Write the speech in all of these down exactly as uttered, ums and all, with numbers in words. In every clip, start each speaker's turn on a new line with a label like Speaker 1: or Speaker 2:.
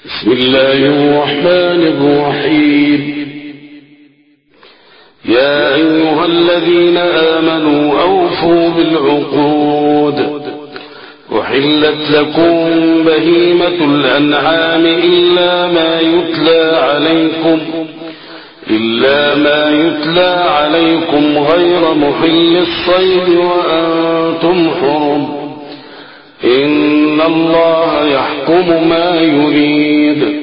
Speaker 1: بسم الله الرحمن الرحيم. يا أيها الذين آمنوا أوفوا بالعقود. أحلت لكم بهيمة الأنعام إلا ما يتلى عليكم إلا ما يتلى عليكم غير محل الصيد وأنتم حرم. إن الله يحكم ما يريد.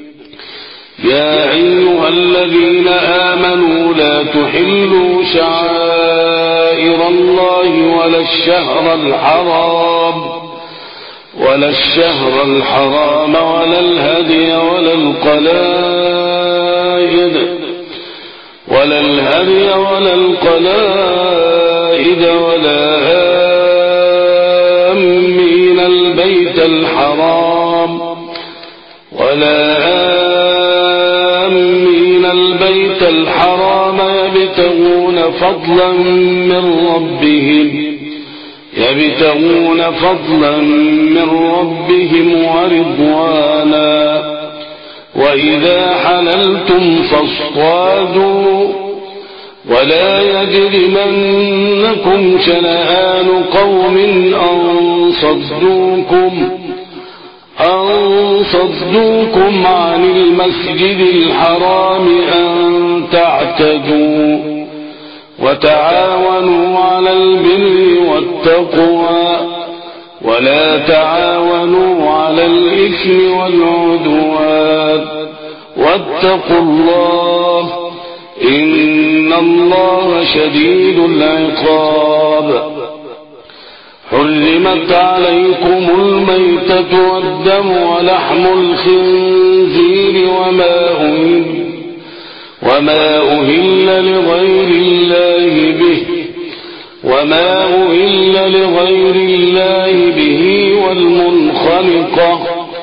Speaker 1: يا أيها الذين آمنوا لا تحلوا شعائر الله ولا الشهر الحرام ولا الشهر الحرام ولا الهدي ولا القلائد ولا الهدي ولا القلائد ولا آمين البيت الحرام ولا آمين البيت الحرام يبتغون فضلا من ربهم يبتغون فضلا من ربهم ورضوانا. وإذا حللتم فاصطادوا ولا يجرمنكم شنآن قوم أن صدوكم أن صدوكم عن المسجد الحرام أن تعتدوا. وتعاونوا على البر والتقوى ولا تعاونوا على الإثم والعدوان واتقوا الله إن الله شديد العقاب. حرمت عليكم الميتة والدم ولحم الخنزير وما أهل وما أهل لغير الله به وما أهل لغير الله به والمنخنقة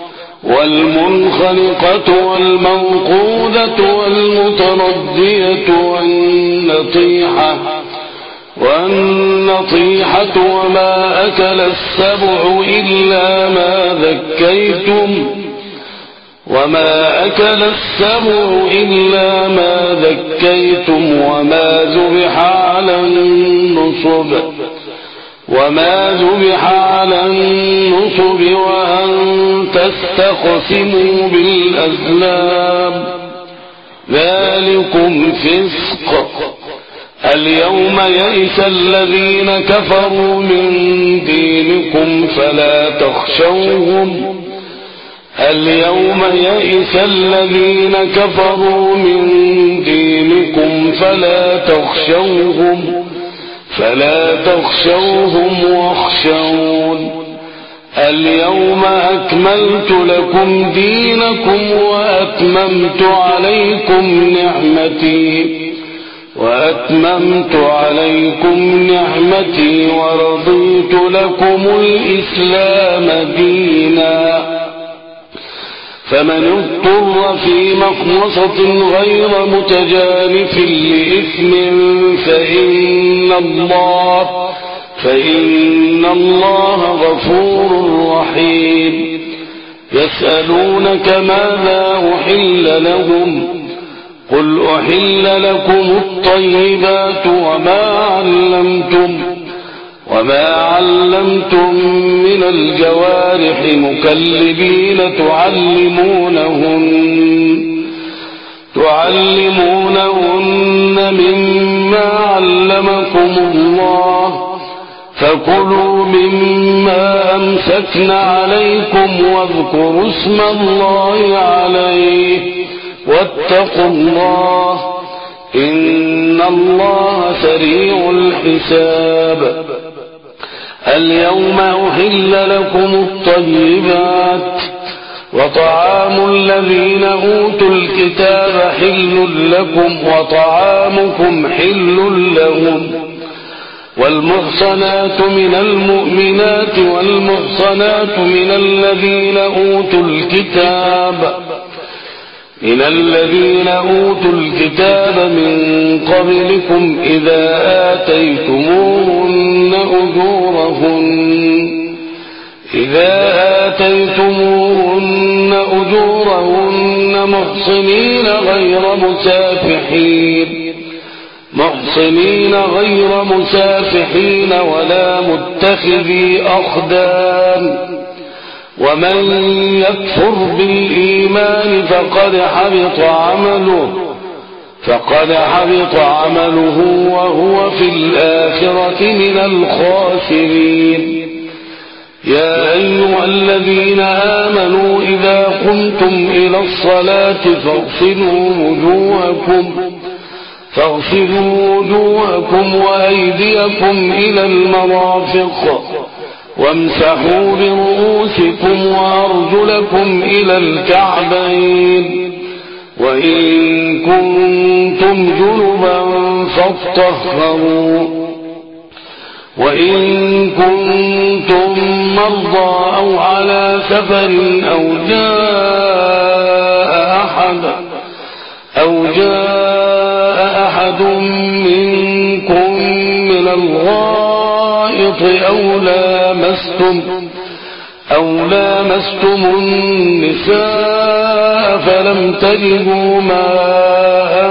Speaker 1: والمنخنقة والموقوذة والمتردية والنطيحة والنطيحة وما أكل السبع إلا ما ذكيتم وما أكل السبع إلا ما ذكيتم وما ذبح على النصب وما ذبح على النصب وأن تستقسموا بالأزلام ذلكم فسق. اليوم يئس الذين كفروا من دينكم فلا تخشوهم اليوم يئس الذين كفروا من دينكم فلا تخشوهم فلا تخشوهم واخشون. اليوم أكملت لكم دينكم وأتممت عليكم نعمتي وأتممت عليكم نعمتي ورضيت لكم الإسلام دينا. فمن اضطر في مخمصة غير متجانف لإثم فإن الله فإن الله غفور رحيم. يسألونك ماذا أحل لهم قل أحل لكم الطيبات وما علمتم وما علمتم من الجوارح مكلبين تعلمونهن تعلمونهن مما علمكم الله فكلوا مما أمسكن عليكم واذكروا اسم الله عليه واتقوا الله إن الله سريع الحساب. اليوم أحل لكم الطيبات وطعام الذين أوتوا الكتاب حل لكم وطعامكم حل لهم. والمحصنات من المؤمنات والمحصنات من الذين أوتوا الكتاب من الذين أوتوا الكتاب من قبلكم إذا آتيتموهن أجورهن إذا آتيتموهن أجورهن محصنين غير مسافحين محصنين غير مسافحين ولا متخذي أخدان ومن يكفر بالإيمان فقد حبط عمله فقد حبط عمله وهو في الآخرة من الخاسرين. يا أيها الذين آمنوا إذا قمتم إلى الصلاة فاغسلوا وجوهكم فاغسلوا وجوهكم وأيديكم إلى المرافق وامسحوا برؤوسكم وأرجلكم إلى الكعبين وإن كنتم جنبا فاطهروا وإن كنتم مرضى أو على سفر أو جاء أحد أو جاء أحد منكم من الغائط أو لامستم أو لامستم النساء فلم تجدوا ماء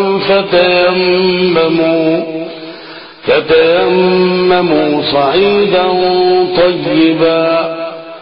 Speaker 1: فتيمموا فتيمموا صعيدا طيبا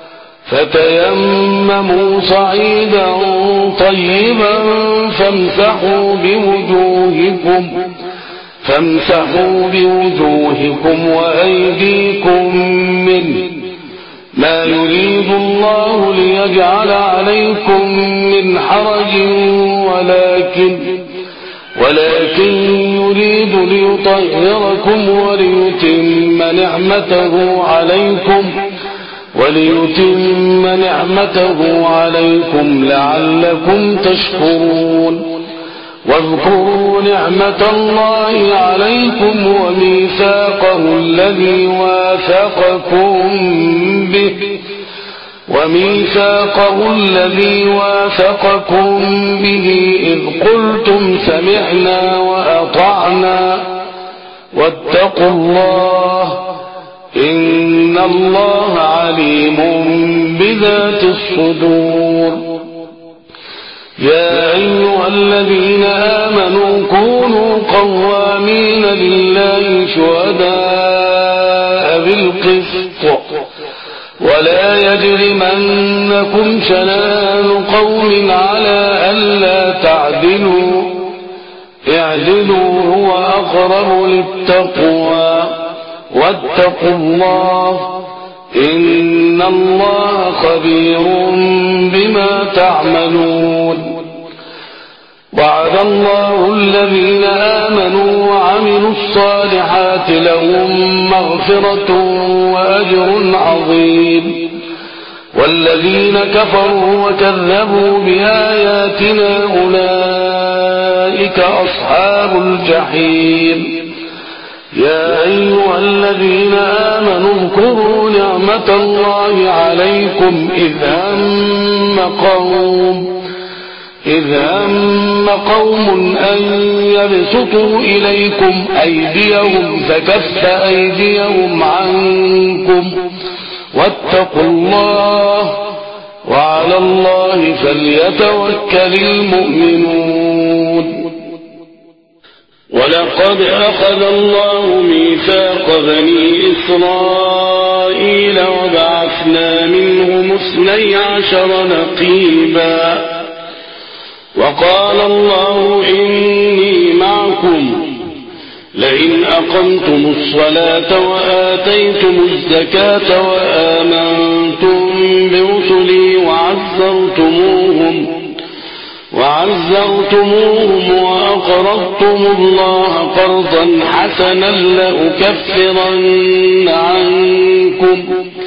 Speaker 1: فتيمموا صعيدا طيبا فامسحوا بوجوهكم فامسحوا بوجوهكم وأيديكم منه ما يريد الله ليجعل عليكم من حرج ولكن ولكن يريد ليطهركم وليتم نعمته عليكم وليتم نعمته عليكم لعلكم تشكرون. واذكروا نعمة الله عليكم وميثاقه الذي واثقكم به وميثاقه الذي واثقكم به إذ قلتم سمعنا وأطعنا واتقوا الله إن الله عليم بذات الصدور. يا أيها الذين آمنوا كونوا قوامين لله شهداء بالقسط ولا يجرمنكم شنآن قوم على ألا تعدلوا اعدلوا هو أقرب للتقوى واتقوا الله إن الله خبير بما تعملون. وعد الله الذين آمنوا وعملوا الصالحات لهم مغفرة وأجر عظيم والذين كفروا وكذبوا بآياتنا أولئك أصحاب الجحيم. يا أيها الذين آمنوا اذكروا نعمة الله عليكم إذ هم قوم إذ هم قوم أن يبسطوا إليكم أيديهم فكف أيديهم عنكم واتقوا الله وعلى الله فليتوكل المؤمنون. ولقد أخذ الله ميثاق بني إسرائيل وبعثنا منهم اثني عشر نقيبا وقال الله إني معكم لئن أقمتم الصلاة وآتيتم الزكاة وآمنتم برسلي وعزرتموهم وعزرتموهم وأقرضتم الله قرضا حسنا لأكفرن عنكم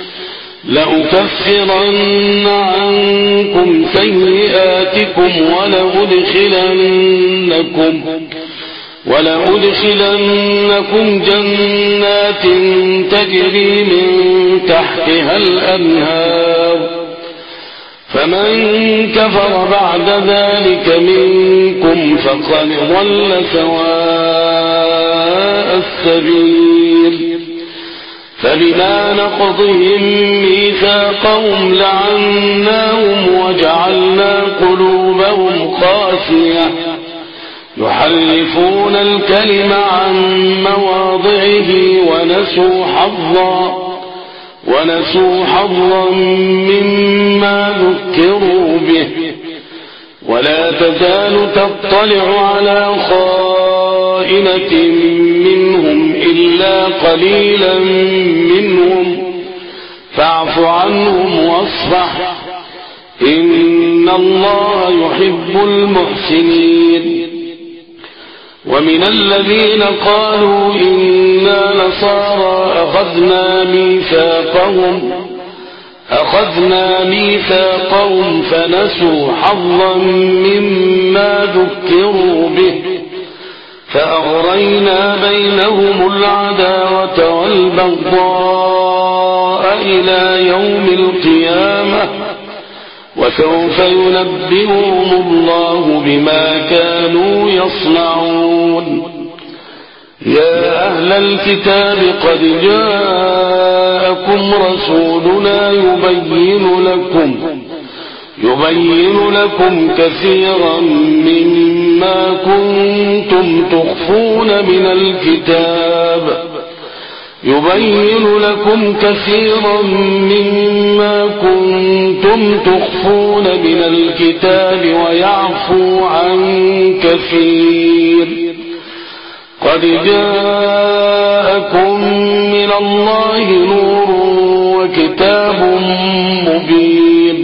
Speaker 1: لأكفرن عنكم سيئاتكم ولأدخلنكم ولأدخلنكم جنات تجري من تحتها الأنهار فمن كفر بعد ذلك منكم فقد ضل سواء السبيل. فبما نقضهم ميثاقهم لعناهم وجعلنا قلوبهم المراسيع يحرفون الكلم عن مواضعه ونسوا حظا ونسوا حظا مما ذكروا به ولا تزال تطلع على خائنة منهم إلا قليلا منهم فاعف عنهم واصفح إن الله يحب المحسنين. ومن الذين قالوا إنا نصارى أخذنا ميثاقهم أخذنا ميثاقهم فنسوا حظا مما ذكروا به فأغرينا بينهم العداوة والبغضاء إلى يوم القيامة وسوف ينبئهم الله بما كانوا يصنعون. يا أهل الكتاب قد جاءكم رسولنا يبين لكم يبين لكم كثيرا مما كنتم تخفون من الكتاب يبين لكم كثيرا مما كنتم تخفون من الكتاب ويعفو عن كثير قد جاءكم من الله نور وكتاب مبين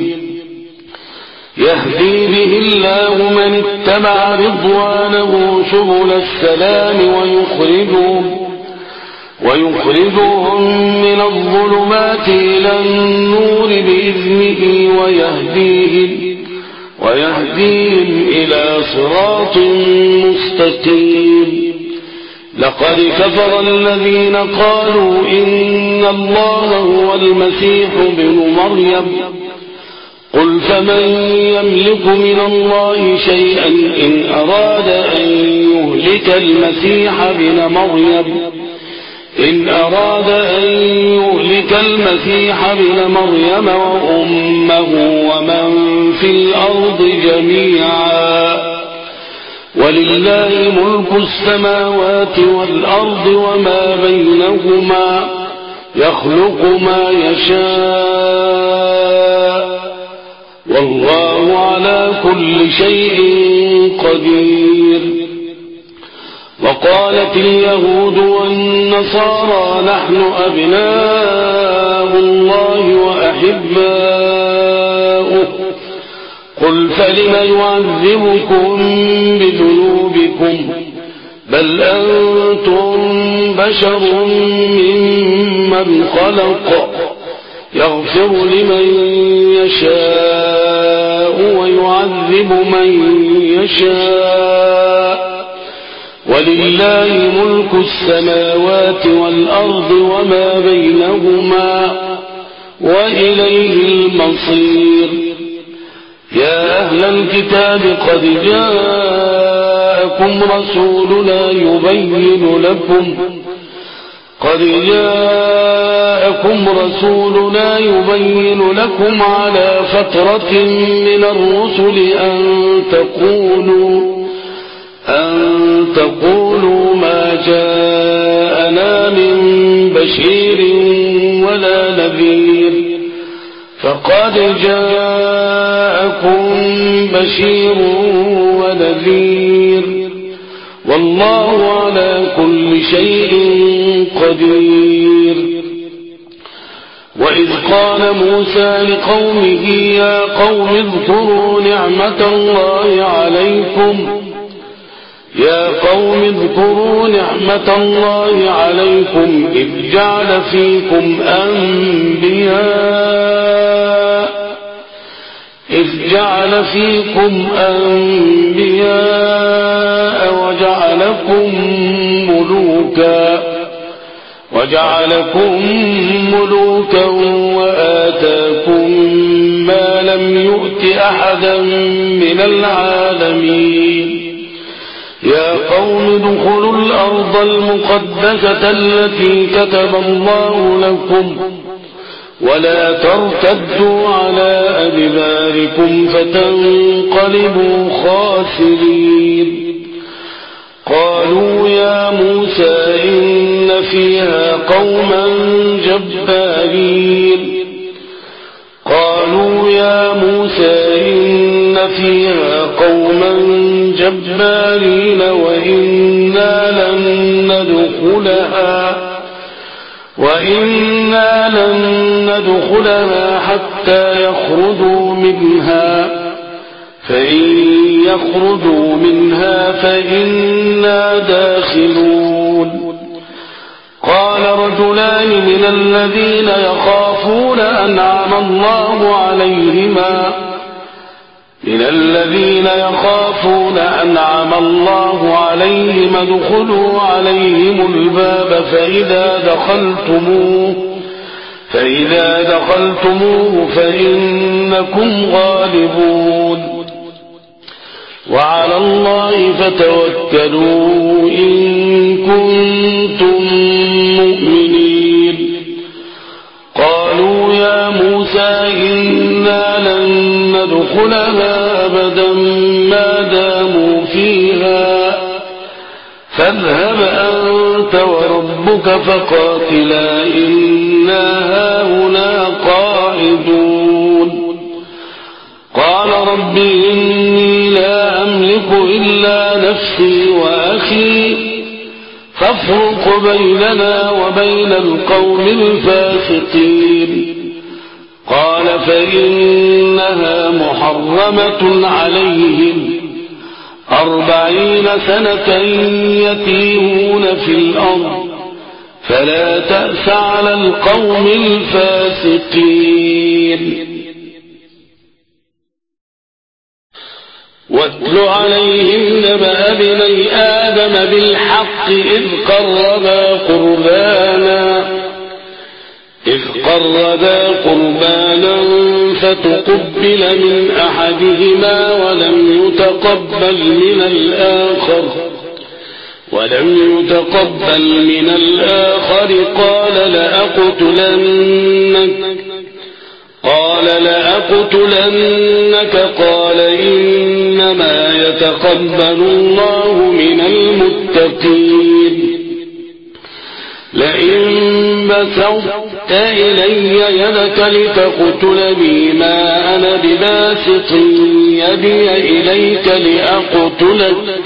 Speaker 1: يهدي به الله من اتبع رضوانه سبل السلام ويخرجهم ويخرجهم من الظلمات إلى النور بإذنه ويهديهم ويهديهم إلى صراط مستقيم. لقد كفر الذين قالوا إن الله هو المسيح ابن مريم قل فمن يملك من الله شيئا إن أراد أن يهلك المسيح ابن مريم إن أراد أن يهلك المسيح ابن مريم وأمه ومن في الأرض جميعا ولله ملك السماوات والأرض وما بينهما يخلق ما يشاء والله على كل شيء قدير. وقالت اليهود والنصارى نحن أبناء الله وأحباؤه قل فلم يعذبكم بذنوبكم بل أنتم بشر ممن خلق يغفر لمن يشاء ويعذب من يشاء ولله ملك السماوات والأرض وما بينهما وإليه المصير. يا أهل الكتاب قد جاءكم رسولنا يبين لكم قد جاءكم رسولنا يبين لكم على فترة من الرسل أن تقولوا أن تقولوا ما جاءنا من بشير ولا نذير فقد جاءكم بشير ونذير والله على كل شيء قدير. وإذ قال موسى لقومه يا قوم اذكروا نعمة الله عليكم يا قوم اذكروا نعمة الله عليكم إذ جعل فيكم أنبياء إذ جعل فيكم أنبياء وجعلكم ملوكا وجعلكم ملوكا وآتاكم ما لم يؤت أحدا من العالمين. يا قوم ادخلوا الأرض المقدسة التي كتب الله لكم ولا ترتدوا على أدباركم أيمانكم فتنقلبوا خاسرين قالوا يا موسى إن فيها قوما جبارين قالوا يا موسى إن فيها قوما جبارين وإنا لن ندخلها وإنا لن ندخلها حتى يخرجوا منها فإن يخرجوا منها فإنا داخلون قال رجلان من الذين يخافون أنعم الله عليهما من الذين يخافون أنعم الله عليهم ادخلوا عليهم الباب فإذا دخلتموه فإذا دخلتموه فإنكم غالبون وعلى الله فتوكلوا إن كنتم مؤمنين قالوا يا موسى إنا لن ندخلها أبدا ما داموا فيها فاذهب أنت وربك فقاتلا إنا هاهنا قاعدون قال رب إني لا أملك إلا نفسي وأخي فافرق بيننا وبين القوم الفاسقين قال فإنها محرمة عليهم أربعين سنة يتيهون في الأرض فلا تأس على القوم الفاسقين واتل عليهم نبأ ابني آدم بالحق إذ قربا قربانا إذ قربا قربانا فتقبل من أحدهما ولم يتقبل من الآخر ولم يتقبل من الآخر قال لأقتلنك قال لأقتلنك قال إنما يتقبل الله من المتقين لئن بسطت إلي يدك لتقتلني ما أنا بباسط يدي إليك لأقتلك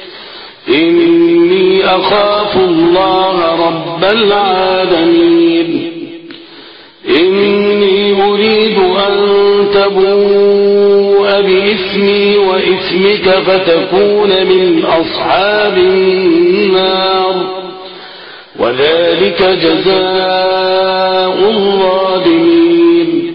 Speaker 1: إني أخاف الله رب العالمين إني أريد أن تبوء بإثمي وإثمك فتكون من أصحاب النار وذلك جزاء الظالمين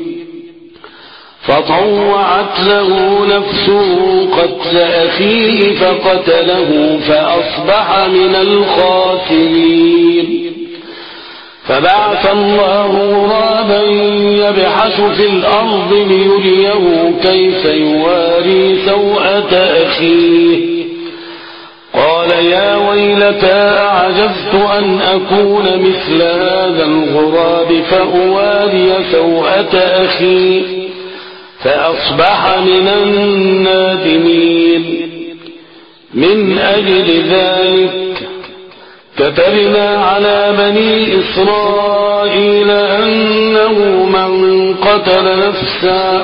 Speaker 1: فطوعت له نفسه قتل أخيه فقتله فأصبح من الخاسرين فبعث الله غرابا يبحث في الأرض ليريه كيف يواري سوءة أخيه قال يا ويلتى أعجزت أن أكون مثل هذا الغراب فأواري سوءة أخي فأصبح من النادمين من أجل ذلك كتبنا على بني إسرائيل أنه من قتل نفسا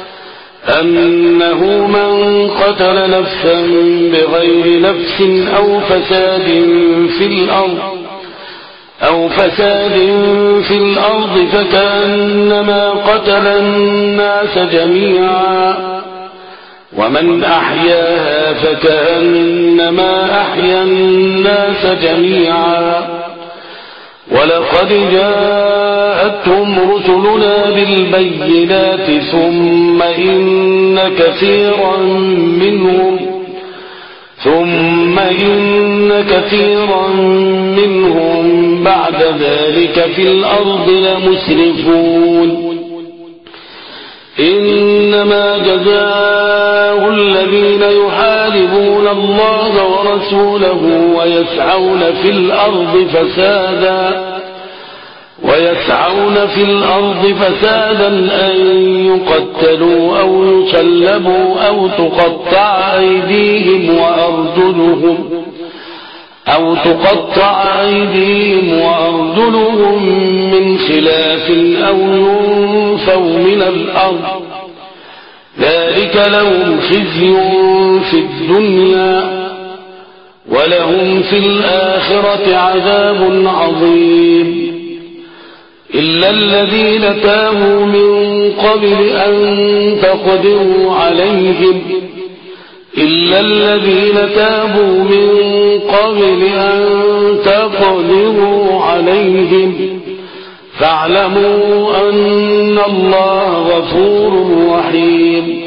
Speaker 1: أنه من قتل نفسا بغير نفس أو فساد في الأرض أو فساد في الأرض فكأنما قتل الناس جميعا ومن أحياها فكأنما أحيا الناس جميعا ولقد جاءتهم رسلنا بالبينات ثم إن كثيرا منهم ثم إن كثيرا منهم بعد ذلك في الأرض لمسرفون إنما جزاء الذين يحاربون الله ورسوله ويسعون في الأرض فسادا ويسعون في الأرض فسادا أن يقتلوا أو يصلبوا أو تقطع أيديهم وأرجلهم أو تقطع أيديهم وأرجلهم من خلاف أو ينفوا من الأرض ذلك لهم خزي في الدنيا ولهم في الآخرة عذاب عظيم إلا الذين تابوا من قبل أن تقدروا عليهم إلا الذين تابوا من قبل أن تقدروا عليهم فاعلموا أن الله غفور رحيم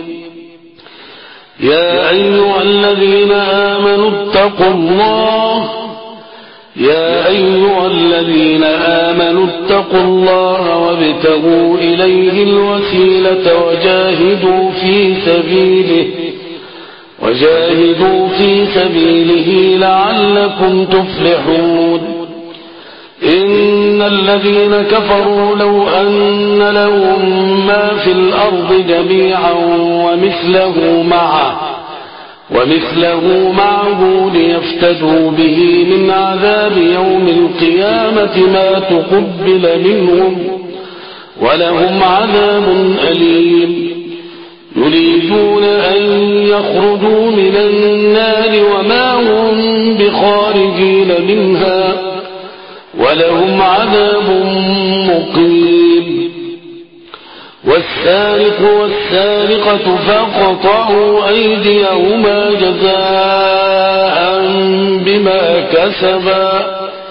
Speaker 1: يا أيها الذين آمنوا اتقوا الله يا أيها الذين آمنوا اتقوا الله وابتغوا إليه الوسيلة وجاهدوا في سبيله وجاهدوا في سبيله لعلكم تفلحون إن الذين كفروا لو أن لهم ما في الأرض جميعا ومثله معه ومثله معه ليفتدوا به من عذاب يوم القيامة ما تقبل منهم ولهم عذاب أليم يريدون أن يخرجوا من النار وما هم بخارجين منها ولهم عذاب مقيم والسارق والسارقة فاقطعوا أيديهما جزاء بما كسبا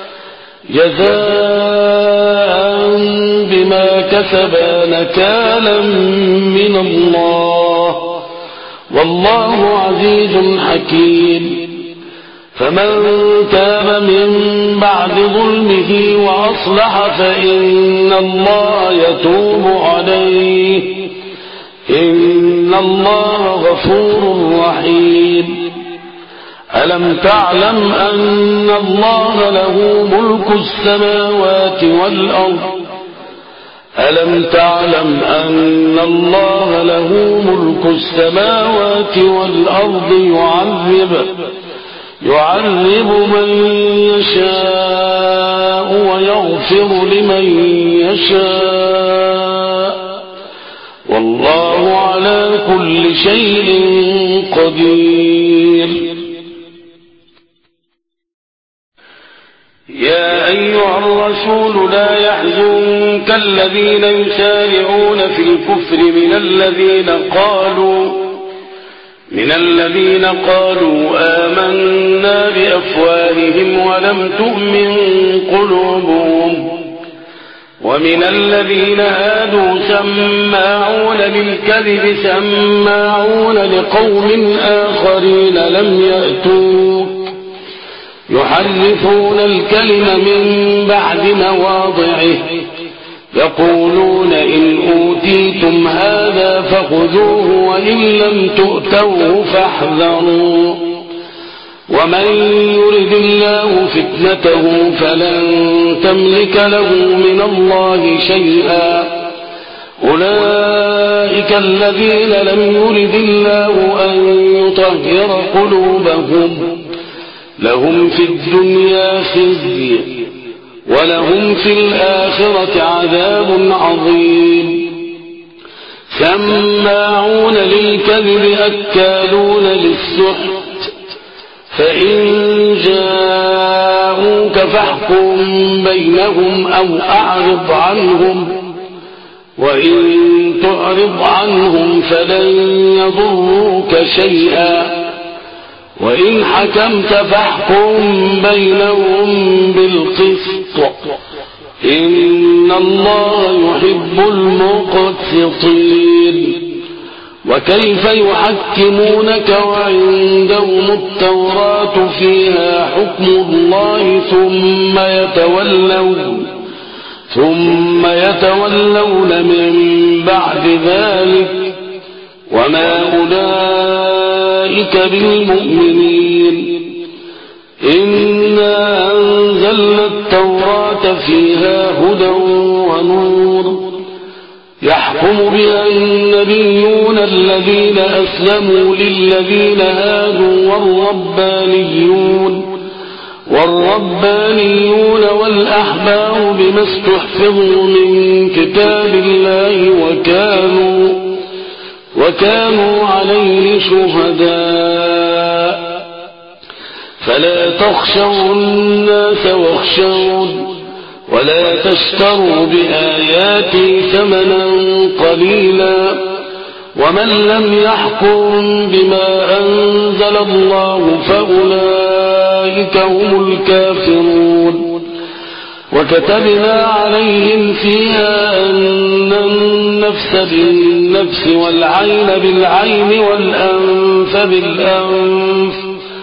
Speaker 1: جزاء بما كسبا نكالا من الله والله عزيز حكيم فمن تاب من بعد ظلمه وأصلح فإن الله يتوب عليه إن الله غفور رحيم ألم تعلم أن الله له ملك السماوات والأرض ألم تعلم أن الله له ملك السماوات والأرض يعذب يعذب من يشاء ويغفر لمن يشاء والله على كل شيء قدير يا أيها الرسول لا يحزنك الذين يسارعون في الكفر من الذين قالوا من الذين قالوا آمنا بأفواههم ولم تؤمن قلوبهم ومن الذين هادوا سماعون للكذب سماعون لقوم آخرين لم يأتوك يحرفون الكلم من بعد مواضعه يقولون إن أوتيتم هذا فخذوه وإن لم تؤتوه فاحذروا ومن يرد الله فتنته فلن تملك له من الله شيئا أولئك الذين لم يرد الله أن يطهر قلوبهم لهم في الدنيا خزي ولهم في الآخرة عذاب عظيم سماعون للكذب أكالون للسحت فإن جاءوك فاحكم بينهم أو أعرض عنهم وإن تعرض عنهم فلن يضروك شيئا وإن حكمت فاحكم بينهم بالقسط إن الله يحب المقسطين وكيف يحكمونك وعندهم التوراة فيها حكم الله ثم يتولون ثم يتولون من بعد ذلك وما أولئك بالمؤمنين إنا أنزلنا التوراة فيها هدى ونور يحكم بها النبيون الذين أسلموا للذين هادوا والربانيون والربانيون والأحبار بما استحفظوا من كتاب الله وكانوا وكانوا عليه شهداء فلا تخشوا الناس واخشون ولا تشتروا بآياتي ثمنا قليلا ومن لم يحكم بما أنزل الله فأولئك هم الكافرون وكتبنا عليهم فيها أن النفس بالنفس والعين بالعين والأنف بالأنف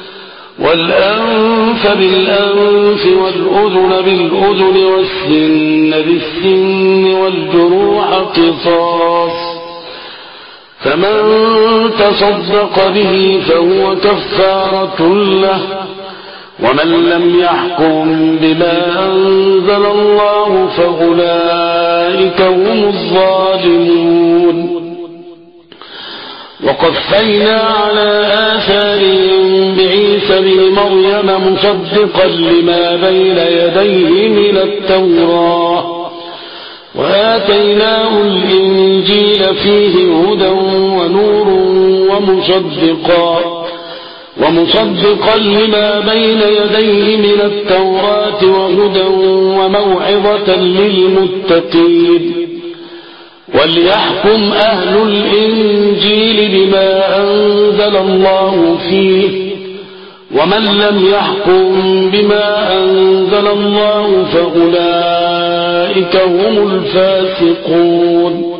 Speaker 1: والأنف بالأنف والأذن بالأذن والسن بالسن والجروح قصاص فمن تصدق به فهو كفارة له ومن لم يحكم بما أنزل الله فأولئك هم الظالمون وقفينا على آثارهم بعيسى بن مريم مصدقا لما بين يديه من التوراة وآتيناه الإنجيل فيه هدى ونور ومصدقا ومصدقا لما بين يديه من التوراة وهدى وموعظة للمتقين وليحكم أهل الإنجيل بما أنزل الله فيه ومن لم يحكم بما أنزل الله فأولئك هم الفاسقون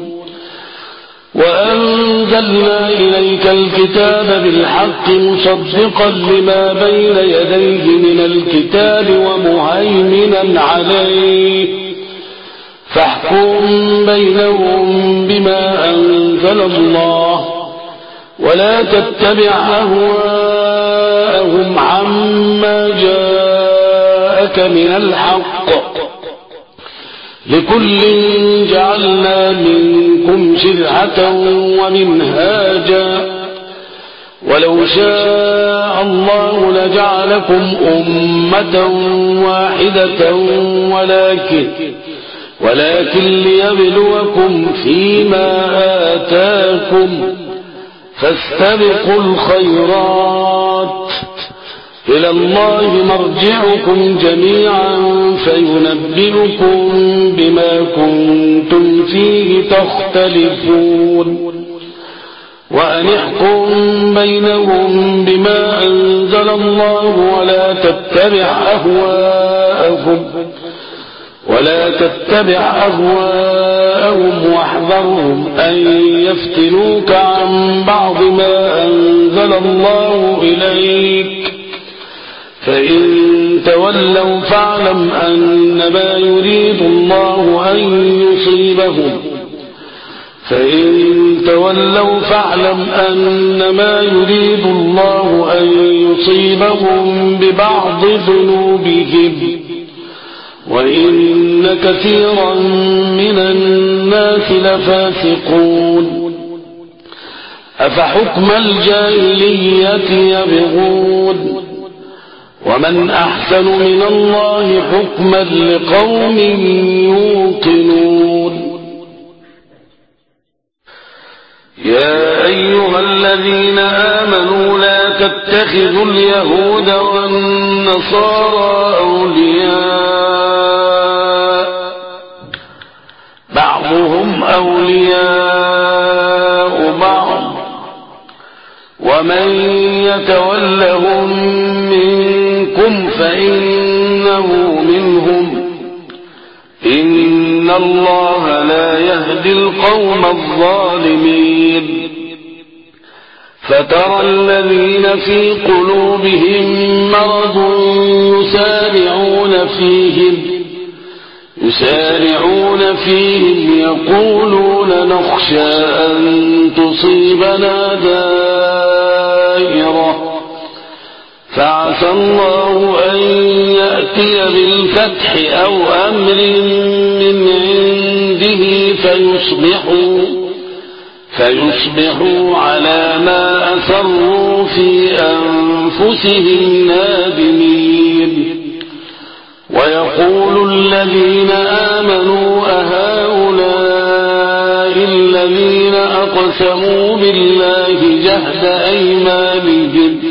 Speaker 1: وأنزلنا إليك الكتاب بالحق مصدقا لما بين يديه من الكتاب ومهيمنا عليه فاحكم بينهم بما أنزل الله ولا تتبع أهواءهم عما جاءك من الحق لكل جعلنا منكم شرعة ومنهاجا ولو شاء الله لجعلكم أمة واحدة ولكن ولكن ليبلوكم فيما آتاكم فاستبقوا الخيرات إلى الله مرجعكم جميعا فينبئكم بما كنتم فيه تختلفون وأن احكم بينهم بما أنزل الله ولا تتبع أهواءهم ولا تتبع أهواءهم واحذرهم أن يفتنوك عن بعض ما أنزل الله إليك فإن تولوا فاعلم أنما يريد الله أن يصيبهم فإن تولوا فاعلم أنما يريد الله أن يصيبهم ببعض ذنوبهم وإن كثيرا من الناس لفاسقون أفحكم الجاهلية يبغون ومن أحسن من الله حكما لقوم يوقنون يا أيها الذين آمنوا لا تتخذوا اليهود والنصارى أولياء بعضهم أولياء بعض ومن يتولهم منكم فإنه منهم إن الله لا يهدي القوم الظالمين فترى الذين في قلوبهم مرض يسارعون فيهم يسارعون فيهم يقولون نخشى أن تصيبنا دائرة فعسى الله أن يأتي بالفتح أو أمر من عنده عنده فيصبحوا فيصبحوا على ما أسروا في أنفسهم نادمين ويقول الذين آمنوا أهؤلاء الذين أقسموا بالله جهد أيمانهم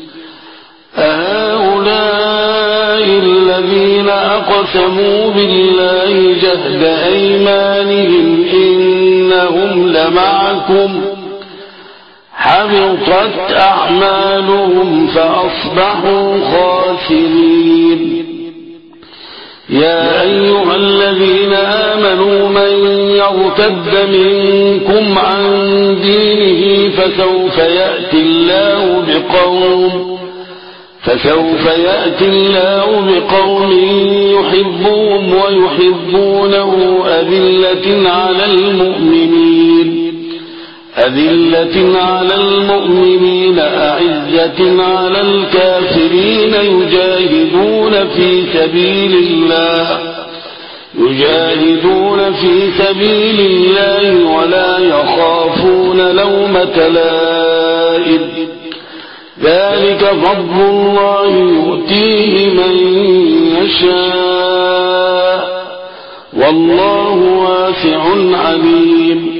Speaker 1: أهؤلاء الذين أقسموا بالله جهد أيمانهم إنهم لمعكم حبطت أعمالهم فأصبحوا خاسرين يا أيها الذين آمنوا من يرتد منكم عن دينه فسوف يأتي الله بقوم فسوف يأتي الله بقوم يحبهم ويحبونه أذلة على المؤمنين أذلة على المؤمنين أعزة على الكافرين يجاهدون في سبيل الله يجاهدون في سبيل الله ولا يخافون لومة لائم ذلك فضل الله يؤتيه من يشاء والله واسع عليم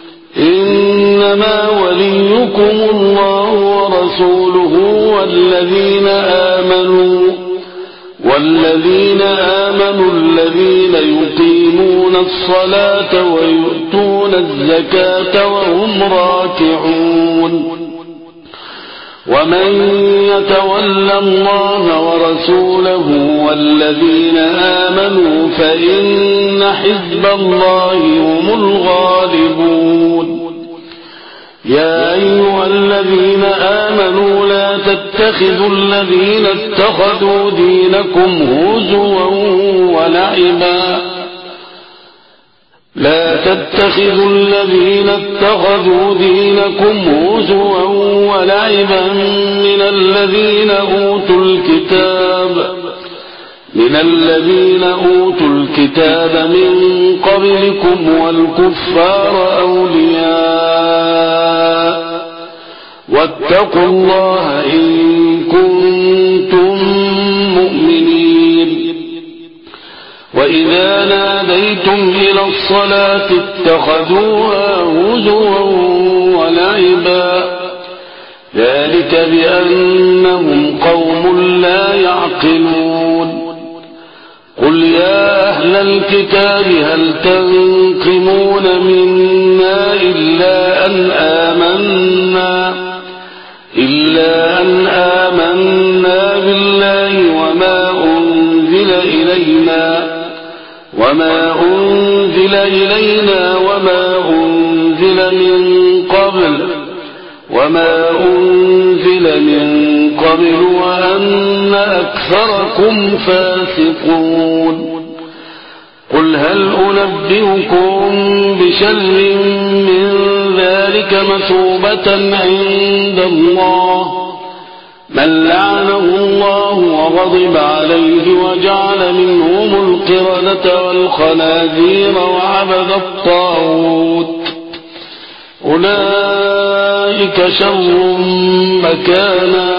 Speaker 1: إنما وليكم الله ورسوله والذين آمنوا والذين آمنوا الذين يقيمون الصلاة ويؤتون الزكاة وهم راكعون ومن يتول الله ورسوله والذين آمنوا فإن حزب الله هم الغالبون يا أيها الذين آمنوا لا تتخذوا الذين اتخذوا دينكم هزوا ولعبا لا تتخذوا الذين اتخذوا دينكم هزوا ولعبا من الذين أوتوا الكتاب من الذين أوتوا الكتاب من قبلكم والكفار أولياء واتقوا الله إن كنتم مؤمنين وإذا ناديتم إلى الصلاة اتخذوها هزوا ولعبا ذلك بأنهم قوم لا يعقلون قل يا أهل الكتاب هل تنقمون منا إلا أن آمنا إلا أن آمنا بالله وما أنزل إلينا وما أنزل إلينا وما أنزل من قبل وما أنزل من قبل وأن أكثركم فاسقون قل هل أنبئكم بشر من ذلك مثوبة عند الله من لعنه الله وغضب عليه وجعل منهم القردة والخنازير وعبد الطاغوت أولئك شر مكانا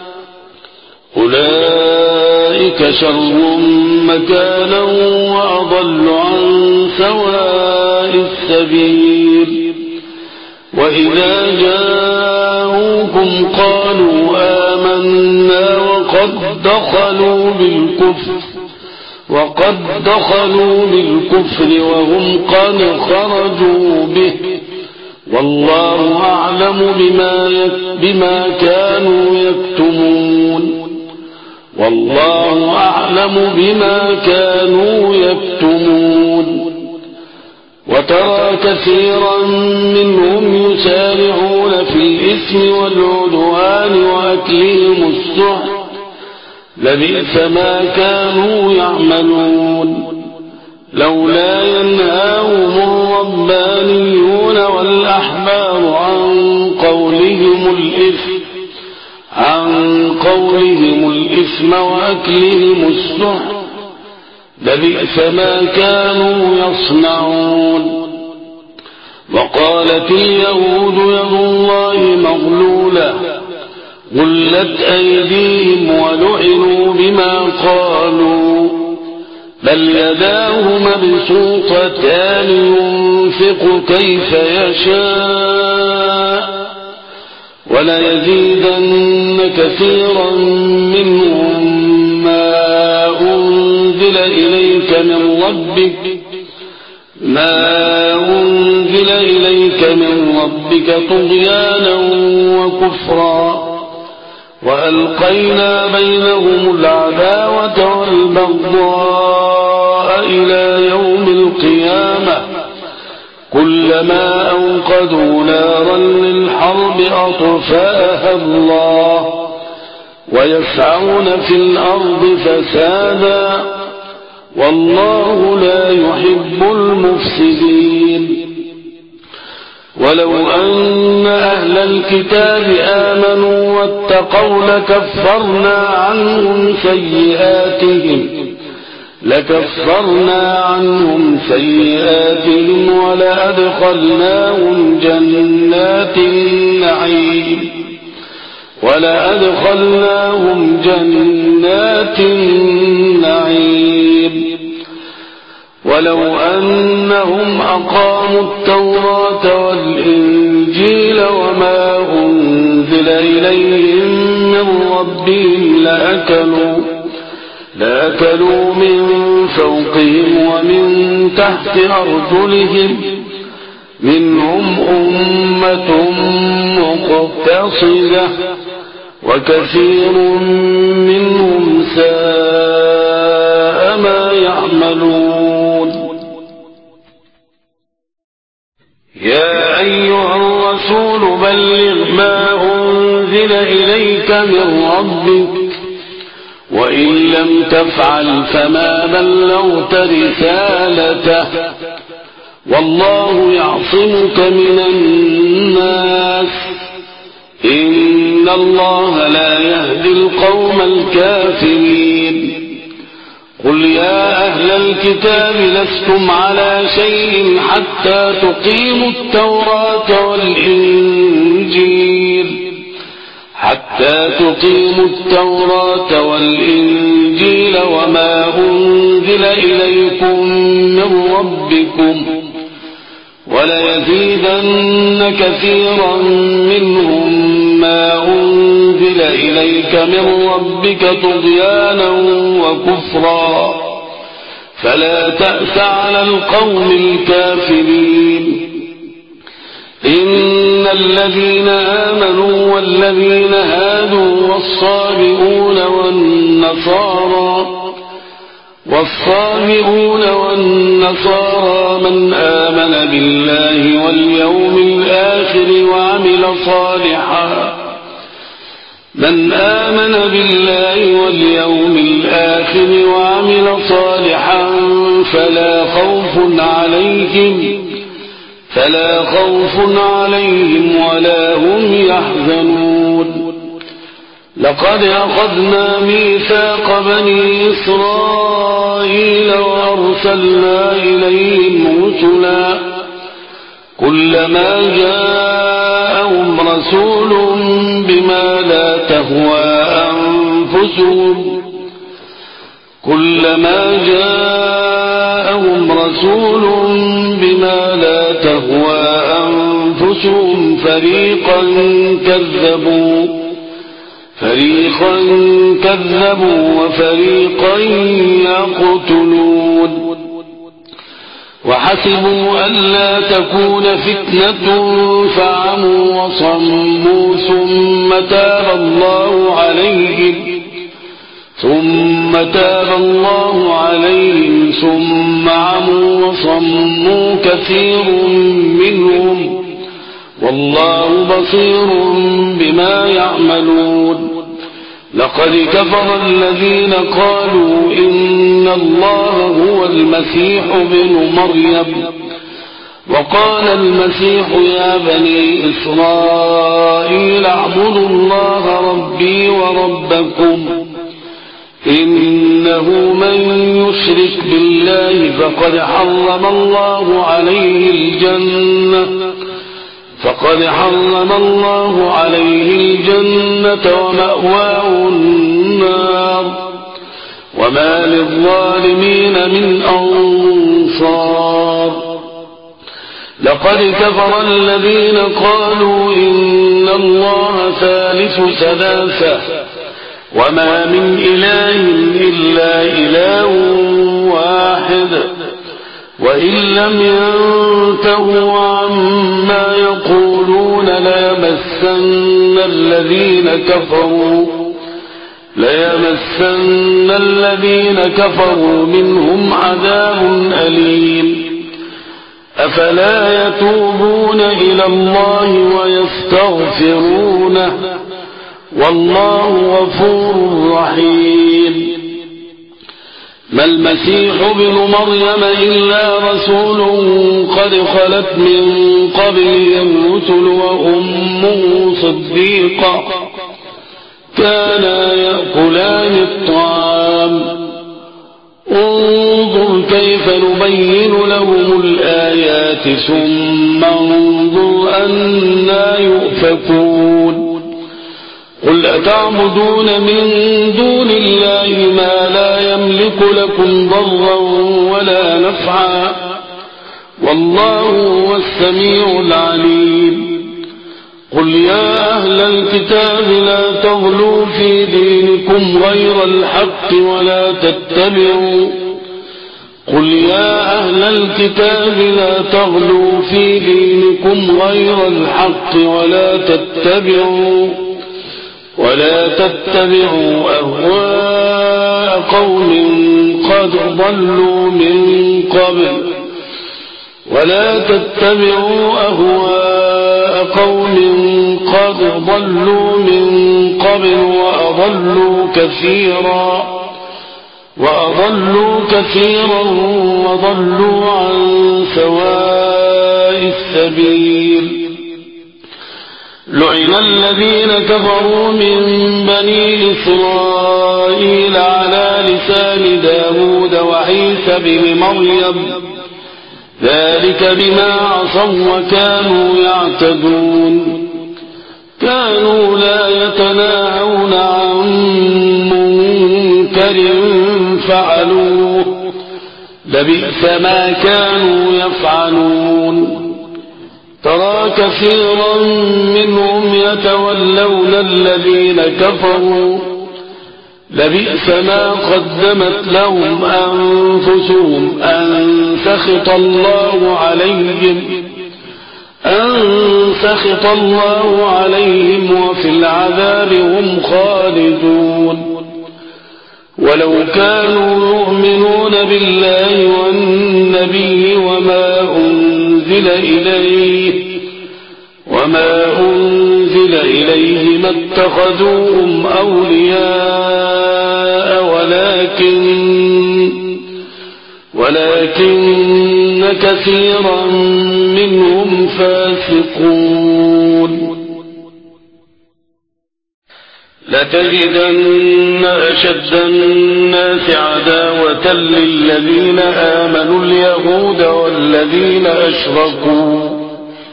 Speaker 1: أولئك شر مكانا وأضل عن سواء السبيل وإذا جاءوكم قالوا آمنا وقد دخلوا بالكفر وقد دخلوا بالكفر وهم قد خرجوا به والله أعلم بما بما كانوا يكتمون والله أعلم بما كانوا يكتمون وترى كثيرا منهم يسارعون في الإثم والعدوان وأكلهم السحت لبئس ما كانوا يعملون لولا ينهاهم الربانيون والأحبار عن قولهم الإثم عن قولهم الإثم وأكلهم السحت لبئس ما كانوا يصنعون. وقالت اليهود يد الله مغلولة غلت أيديهم ولعنوا بما قالوا بل يداه مبسوطتان ينفق كيف يشاء وليزيدن كثيرا منهم ما أنزل إليك من ربك ما أنزل إليك من ربك طغيانا وكفرا وألقينا بينهم العداوة والبغضاء إلى يوم القيامة كلما أوقدوا نارا للحرب أطفاها الله ويسعون في الأرض فسادا والله لا يحب المفسدين. ولو أن أهل الكتاب آمنوا واتقوا لكفرنا عنهم سيئاتهم لكفرنا عنهم سيئاتهم ولأدخلناهم جنات النعيم ولأدخلناهم جنات النعيم ولو أنهم أقاموا التوراة والإنجيل وما أنزل إليهم من ربهم لأكلوا لأكلوا من فوقهم ومن تحت أرجلهم منهم أمة مقتصدة وكثير منهم ساء ما يعملون. يا أيها الرسول بلغ ما أنزل إليك من ربك وإن لم تفعل فما بلغت رسالته والله يعصمك من الناس إن الله لا يهدي القوم الكافرين. قل يا أهل الكتاب لستم على شيء حتى تقيموا التوراة والإنجيل حتى تقيموا التوراة والإنجيل وما أنزل إليكم من ربكم وليزيدن كثيرا منهم ما أنزل إليك من ربك طغيانا وكفرا فلا تأس على القوم الكافرين. إن الذين آمنوا والذين هادوا والصابئون والنصارى والصابئون والنصارى من آمن بالله واليوم الآخر وعمل صالحا من آمن بالله واليوم الآخر وعمل صالحا فلا خوف عليهم فلا خوف عليهم ولا هم يحزنون. لقد أخذنا ميثاق بني إسرائيل وأرسلنا إليهم رسلا كلما جاءهم رسول بما لا تهوى أنفسهم كلما جاءهم رسول بما لا تهوى أنفسهم فريقا كذبوا فريقا كذبوا وفريقا يقتلون. وحسبوا ألا تكون فتنة فعموا وصموا ثم تاب الله عليهم ثم تاب الله عليهم ثم عموا وصموا كثير منهم والله بصير بما يعملون. لقد كفر الذين قالوا إن الله هو المسيح ابن مريم وقال المسيح يا بني إسرائيل اعبدوا الله ربي وربكم إنه أنه من يشرك بالله فقد حرم الله عليه الجنة فقد حرم الله عليه الجنة ومأواه النار وما للظالمين من أنصار. لقد كفر الذين قالوا إن الله ثالث ثلاثة وما من إله إلا إله واحد وإن لم ينتهوا عما يقولون ليمسن الذين كفروا ليمسن الذين كفروا منهم عذاب أليم. أفلا يتوبون إلى الله ويستغفرونه والله غفور رحيم. ما المسيح ابن مريم إلا رسول قد خلت من قبله الرسل وأمه صديقة كانا يأكلان الطعام انظر كيف نبين لهم الآيات ثم انظر أنا يؤفكون. قل أتعبدون من دون الله ما لا يملك لكم ضرا ولا نفعا والله هو السميع العليم. قل يا أهل الكتاب لا تغلوا في دينكم غير الحق ولا تتبعوا قل يا أهل الكتاب لا تغلوا في دينكم غير الحق ولا تتبعوا ولا تتبعوا أهواء قوم قد ضلوا من قبل ولا تتبعوا أهواء قوم قد ضلوا من قبل وأضلوا كثيرا وأضلوا كثيرا وضلوا عن سواء السبيل. لعن الذين كفروا من بني إسرائيل على لسان داود وعيسى بن مريم ذلك بما عصوا وكانوا يعتدون. كانوا لا يتناهون عن منكر فعلوه لبئس ما كانوا يفعلون. ترى كثيرا منهم يتولون الذين كفروا لبئس ما قدمت لهم أنفسهم أن سخط الله عليهم أن سخط الله عليهم وفي العذاب هم خالدون. ولو كانوا يؤمنون بالله والنبي وما أنزل إليه وما أنزل إليه ما اتخذوهم أولياء ولكن ولكن كثيرا منهم فاسقون. لتجدن أشد الناس عداوة للذين آمنوا اليهود والذين أشركوا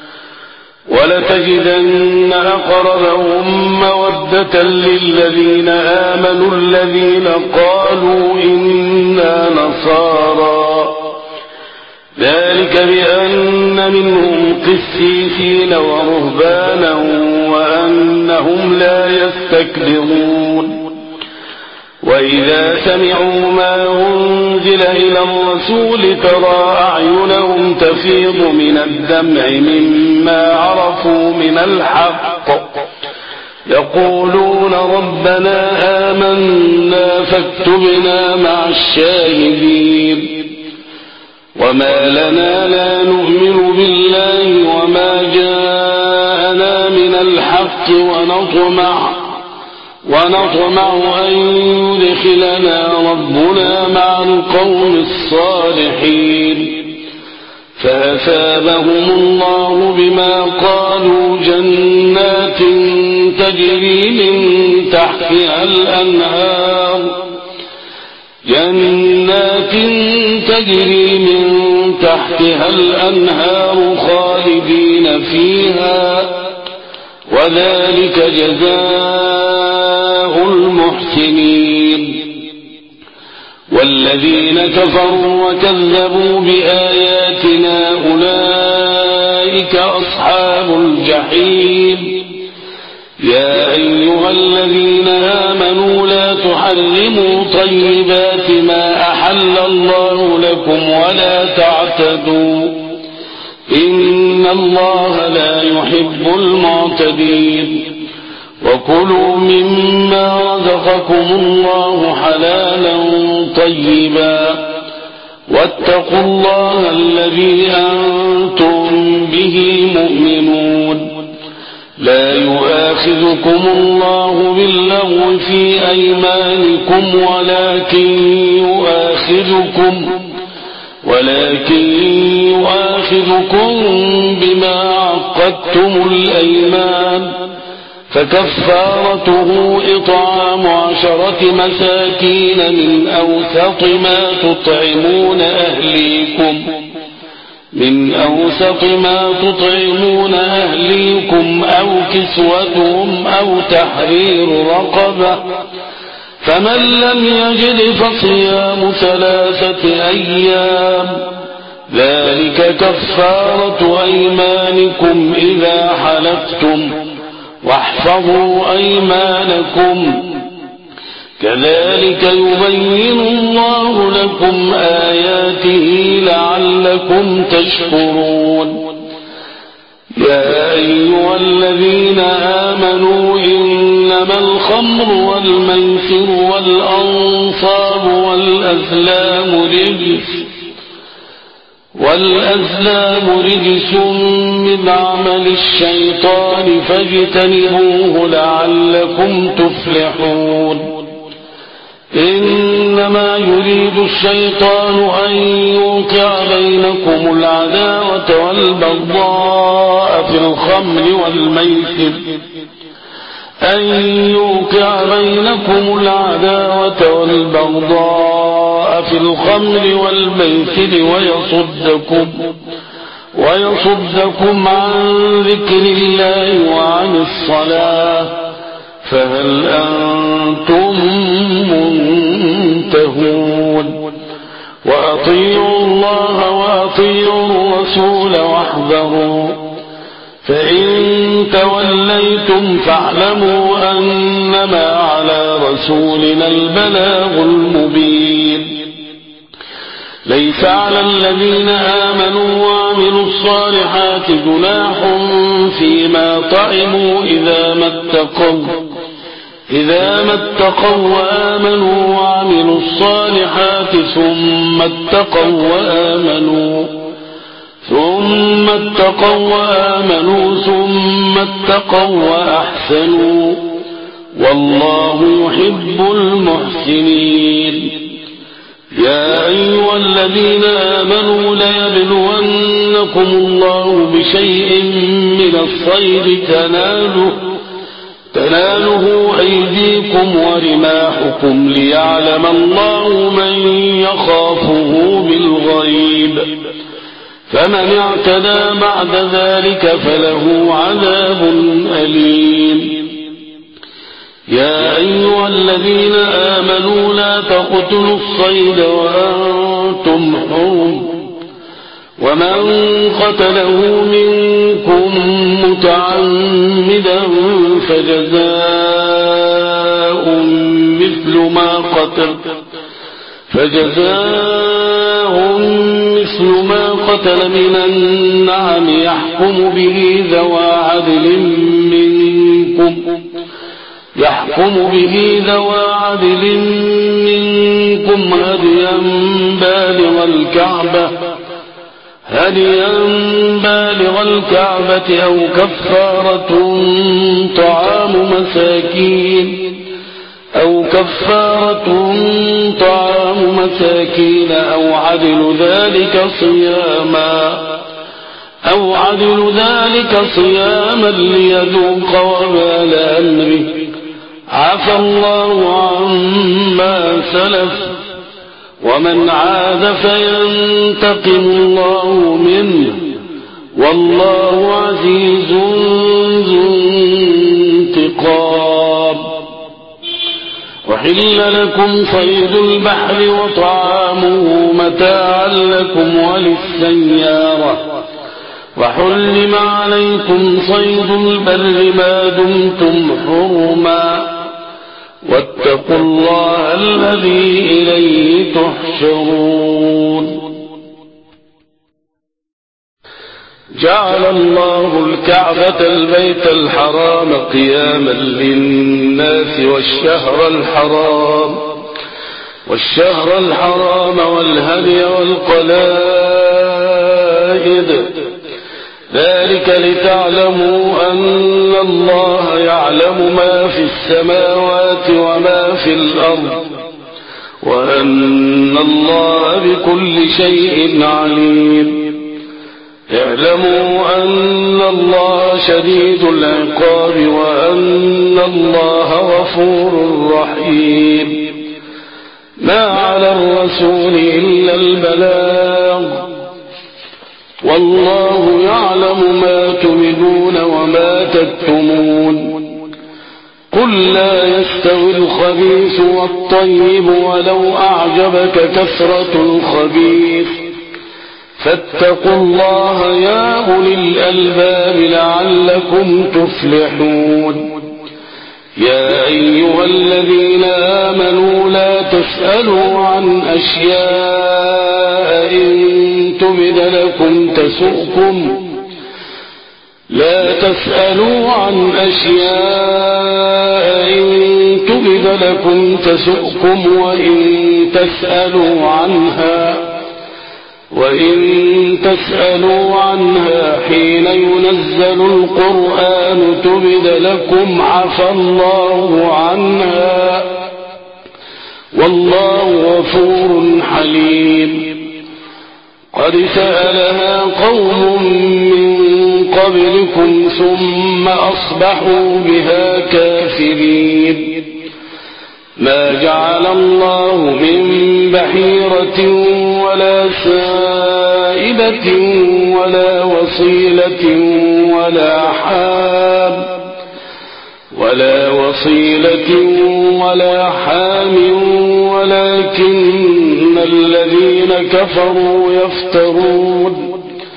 Speaker 1: ولتجدن أقربهم مودة للذين آمنوا الذين قالوا إنا نصارى ذلك بأن منهم قسيسين ورهبانا وأنهم لا يستكبرون. وإذا سمعوا ما أنزل إلى الرسول ترى أعينهم تفيض من الدمع مما عرفوا من الحق يقولون ربنا آمنا فاكتبنا مع الشاهدين. وما لنا لا نؤمن بالله وما جاءنا من الحق ونطمع ونطمع أن يدخلنا ربنا مع القوم الصالحين. فأثابهم الله بما قالوا جنات تجري من تحتها الأنهار جنات تجري من تحتها الأنهار خالدين فيها وذلك جزاء المحسنين والذين كفروا وكذبوا بآياتنا أولئك أصحاب الجحيم يا أيها الذين آمنوا لا تحرموا طيبات ما أحل الله لكم ولا تعتدوا إن الله لا يحب المعتدين وكلوا مما رزقكم الله حلالا طيبا واتقوا الله الذي أنتم به مؤمنون لا يؤاخذكم الله باللغو في أيمانكم ولكن يؤاخذكم ولكن يؤاخذكم بما عقدتم الأيمان فكفارته إطعام عشرة مساكين من أوسط ما تطعمون أهليكم من أوسط ما تطعمون أهليكم أو كسوتهم أو تحرير رقبة فمن لم يجد فصيام ثلاثة أيام ذلك كفارة أيمانكم إذا حلفتم واحفظوا أيمانكم كذلك يبين الله لكم آياته لعلكم تشكرون يا أيها الذين آمنوا إنما الخمر والميسر والأنصاب والأزلام رجس والأزلام رجس من عمل الشيطان فاجتنبوه لعلكم تفلحون إنما يريد الشيطان أن يوقع بينكم العداوة والبغضاء في الخمر والميسر أن يوقع بينكم العداوة والبغضاء في الخمر والميسر ويصدكم ويصدكم عن ذكر الله وعن الصلاة فهل أنتم منتهون وأطيعوا الله وأطيعوا الرسول واحذروا فإن توليتم فاعلموا أنما على رسولنا البلاغ المبين ليس على الذين آمنوا وعملوا الصالحات جناح فيما طعموا إذا ما اتقوا إذا ما اتقوا وآمنوا وعملوا الصالحات ثم اتقوا وآمنوا ثم اتقوا وآمنوا ثم اتقوا وأحسنوا والله يحب المحسنين يا أيها الذين آمنوا ليبلونكم الله بشيء من الصيد تناله تناله أيديكم ورماحكم ليعلم الله من يخافه بالغيب فمن اعتدى بعد ذلك فله عذاب أليم يا أيها الذين آمنوا لا تقتلوا الصيد وأنتم حرم ومن قتله منكم متعمدا فجزاء مثل ما قتل فجزاء مثل ما قتل من النعم يحكم به ذوى عدل منكم يحكم به ذوى عدل منكم هديا بالغ الكعبة هديا بالغ الكعبة أو كفارة طعام مساكين أو كفارة طعام مساكين أو عدل ذلك صياما أو عدل ذلك صياما ليذوق وبال أمره عفى الله عما سلف ومن عاد فينتقم الله منه والله عزيز ذو انتقام. وحل لكم صيد البحر وطعامه متاعا لكم وللسيارة وحرم عليكم صيد البر ما دمتم حرما واتقوا الله الذي إليه تحشرون. جعل الله الكعبة البيت الحرام قياما للناس والشهر الحرام والشهر الحرام والهدي والقلائد ذلك لتعلموا أن الله يعلم ما في السماوات وما في الأرض وأن الله بكل شيء عليم. اعلموا أن الله شديد العقاب وأن الله غفور رحيم. ما على الرسول إلا البلاغ والله يعلم ما تبدون وما تكتمون. قل لا يستوي الخبيث والطيب ولو أعجبك كثرة الخبيث فاتقوا الله يا أولي الألباب لعلكم تفلحون. يا أيها الذين آمنوا لا تسألوا عن أشياء إن تبد لكم تسؤكم لا تسألوا عن أشياء إن تبد لكم تسؤكم وإن تسألوا عنها وإن تسألوا عنها حين ينزل القرآن تبد لكم عفى الله عنها والله غفور حليم. قد سألها قوم من قبلكم ثم أصبحوا بها كافرين. ما جعل الله من بحيرة ولا سائبة ولا وصيلة ولا حام ولا وصيلة ولا حام ولكن الذين كفروا يفترون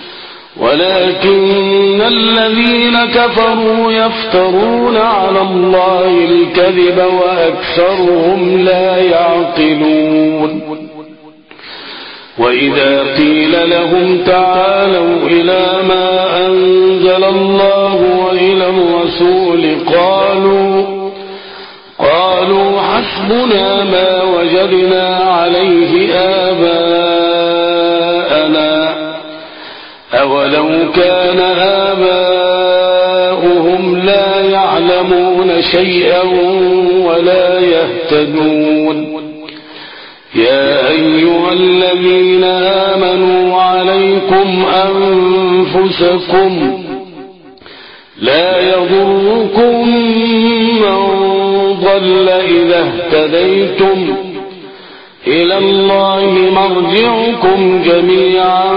Speaker 1: ولكن الذين كفروا يفترون على الله الكذب وأكثرهم لا يعقلون. وإذا قيل لهم تعالوا إلى ما أنزل الله وإلى الرسول قالوا قالوا حسبنا ما وجدنا عليه آباءنا أولو كان آباؤهم لا يعلمون شيئا ولا يهتدون. يا أيها الذين آمنوا عليكم أنفسكم لا يضركم من ضل إذا اهتديتم إلى الله مرجعكم جميعا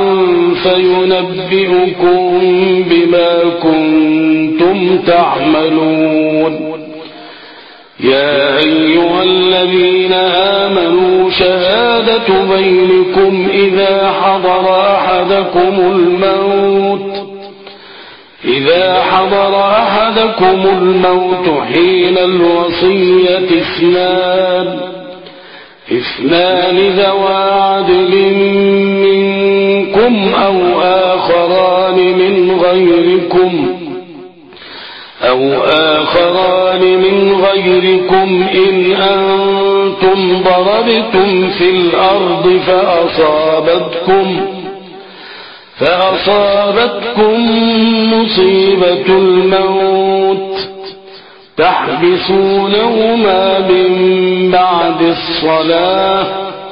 Speaker 1: فينبئكم بما كنتم تعملون. يا أيها الذين آمنوا شهادة بينكم إذا حضر أحدكم الموت إذا حضر أحدكم الموت حين الوصية اثنان اثنان ذوى عدل منكم أو آخران من غيركم أو آخران من غيركم إن أنتم ضربتم في الأرض فأصابتكم فأصابتكم مصيبة الموت تحبسونهما من بعد الصلاة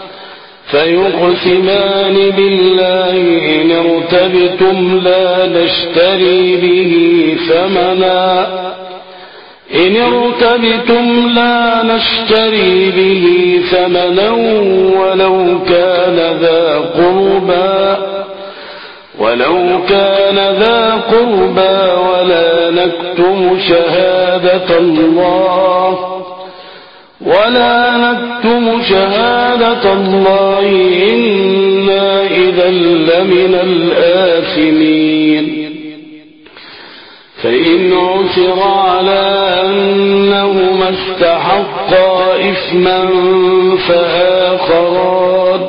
Speaker 1: فيقسمان بالله إن ارتبتم لا نشتري به ثمنا إن ارتبتم لا نشتري به ثمنا ولو كان ذا قربى ولو كان ذا قربى ولا نكتم شهادة الله ولا نكتم شهادة الله إنا إذا لمن الآثمين فإن عثر على أنهما استحقا إثما فآخران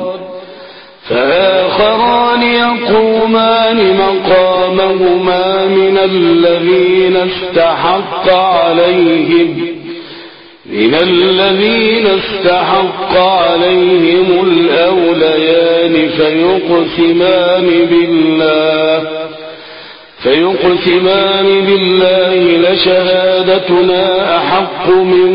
Speaker 1: فآخران يقومان مقامهما من الذين استحق عليهم من الذين استحق عليهم الأوليان فيقسمان بالله فيقسمان بالله لشهادتنا أحق من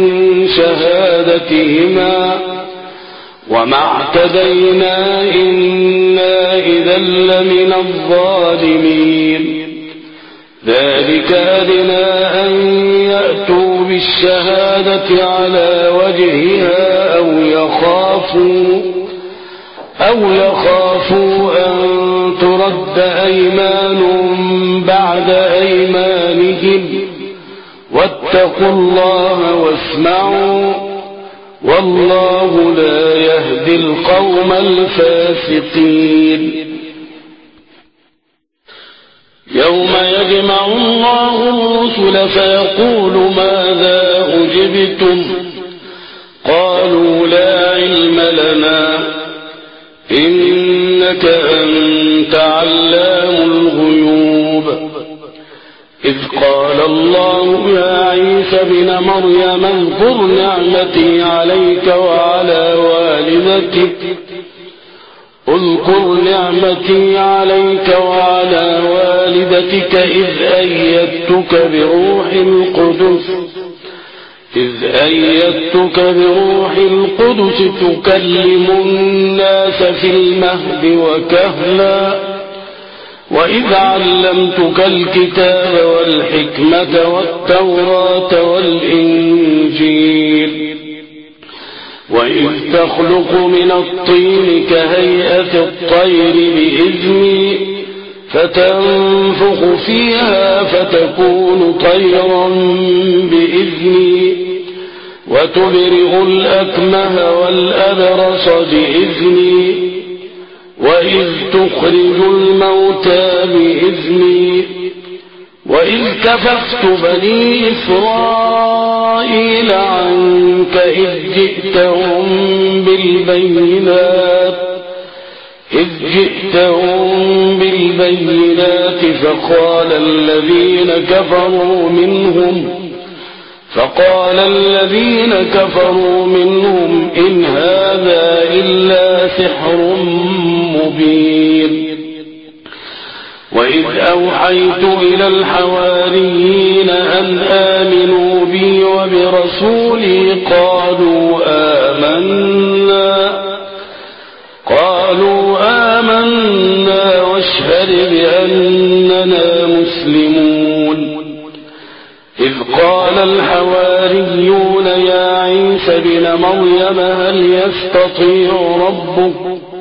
Speaker 1: شهادتهما وما اعتدينا إنا إذا لمن الظالمين ذلك أدنى أن يأتوا بالشهادة على وجهها أو يخافوا أو يخافوا أن ترد أيمان بعد أيمانهم واتقوا الله واسمعوا والله لا يهدي القوم الفاسقين يوم يجمع الله الرسل فيقول ماذا أجبتم قالوا لا علم لنا إنك أنت علام الغيوب إذ قال الله يا عيسى ابن مريم اذكر نعمتي عليك وعلى والدتك اذكر نعمتي عليك وعلى والدتك إذ أيدتك بروح القدس إذ أيدتك بروح القدس تكلم الناس في المهد وكهلا وإذ علمتك الكتاب والحكمة والتوراة والإنجيل وإذ تخلق من الطين كهيئة الطير بإذني فتنفخ فيها فتكون طيرا بإذني وتبرئ الأكمه والأبرص بإذني وإذ تخرج الموتى بإذني وإذ كففت بني إسرائيل عنك إذ جئتهم بالبينات إذ جئتهم بالبينات فقال الذين كفروا منهم فقال الذين كفروا منهم إن هذا إلا سحر مبين وإذ أوحيت إلى الحواريين أن آمنوا بي وبرسولي قالوا آمنا قالوا آمنا واشهد بأننا مسلمون إذ قال الحواريون يا عيسى ابن مريم هل يستطيع ربك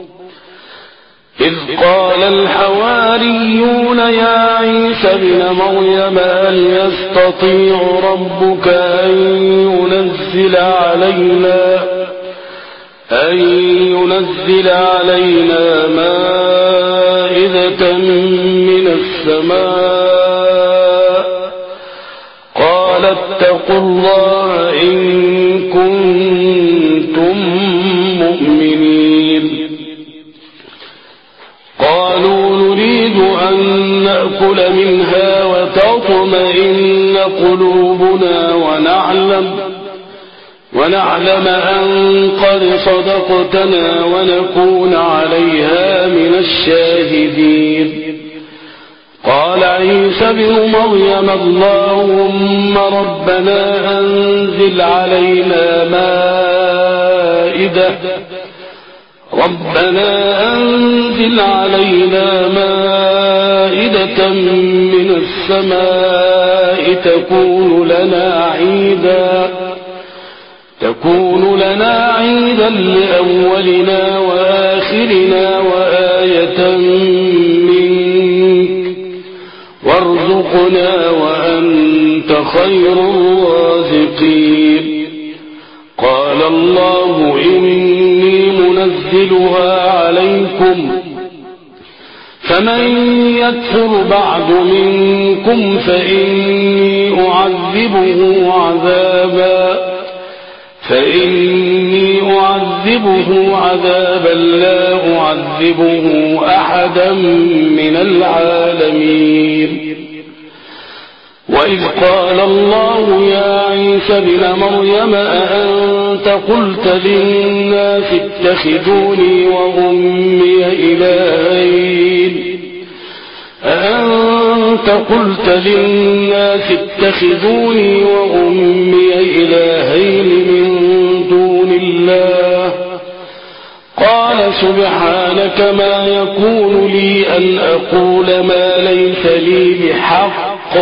Speaker 1: إذ قال الحواريون يا عيسى ابن مريم هل يستطيع ربك أن ينزل علينا أن ينزل علينا مائدة من السماء قال اتقوا الله إن كنتم مؤمنين قالوا نريد أن نأكل منها وتطمئن قلوبنا ونعلم ونعلم أن قد صدقتنا ونكون عليها من الشاهدين قال عيسى ابن مريم اللهم ربنا أنزل علينا مائدة ربنا أنزل علينا مائدة من السماء تكون لنا عيدا تكون لنا عيدا لأولنا وآخرنا وآية منك وارزقنا وأنت خير الرازقين. قال الله إني منزلها عليكم فمن يكفر بعد منكم فإني أعذبه عذابا فإني أعذبه عذابا لا أعذبه أحدا من العالمين. وإذ قال الله يا عيسى ابن مريم أأنت قلت للناس اتخذوني وأمي إلهين أأنت قلت للناس اتخذوني وأمي إلهين من دون الله قال سبحانك ما يكون لي أن أقول ما ليس لي بحق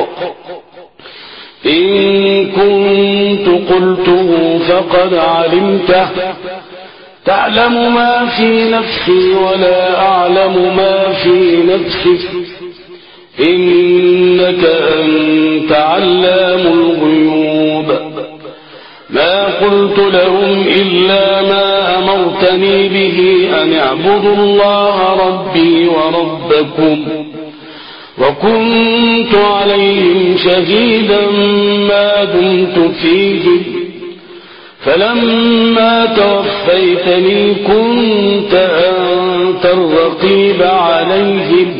Speaker 1: إن كنت قلته فقد علمته تعلم ما في نفسي ولا أعلم ما في نفسك إنك أنت علام الغيوب. ما قلت لهم إلا ما أمرتني به أن اعبدوا الله ربي وربكم وكنت عليهم شهيدا ما دمت فيهم فلما توفيتني كنت أنت الرقيب عليهم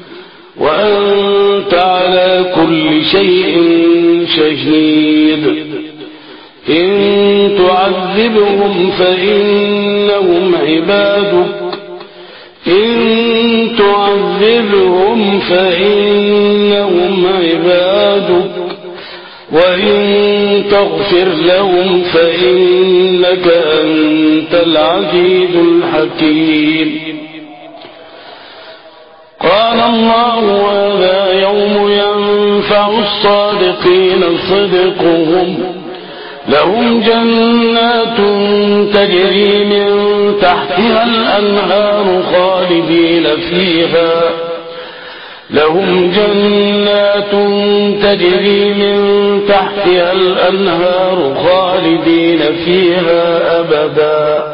Speaker 1: وأنت على كل شيء شهيد. إن تعذبهم فإنهم عبادك إن تعذبهم فإنهم عبادك وإن تغفر لهم فإنك أنت العزيز الحكيم. قال الله هذا يوم ينفع الصادقين صدقهم لهم جنات تجري من تحتها الأنهار خالدين فيها لهم جنات تجري من تحتها الأنهار خالدين فيها أبدا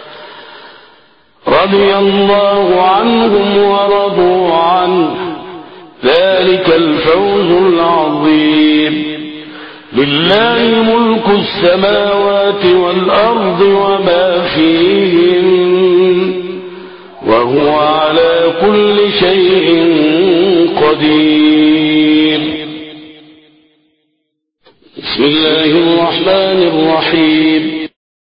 Speaker 1: رضي الله عنهم ورضوا عنه ذلك الفوز العظيم. لله ملك السماوات والأرض وما فيهن وهو على كل شيء قدير. بسم الله الرحمن الرحيم.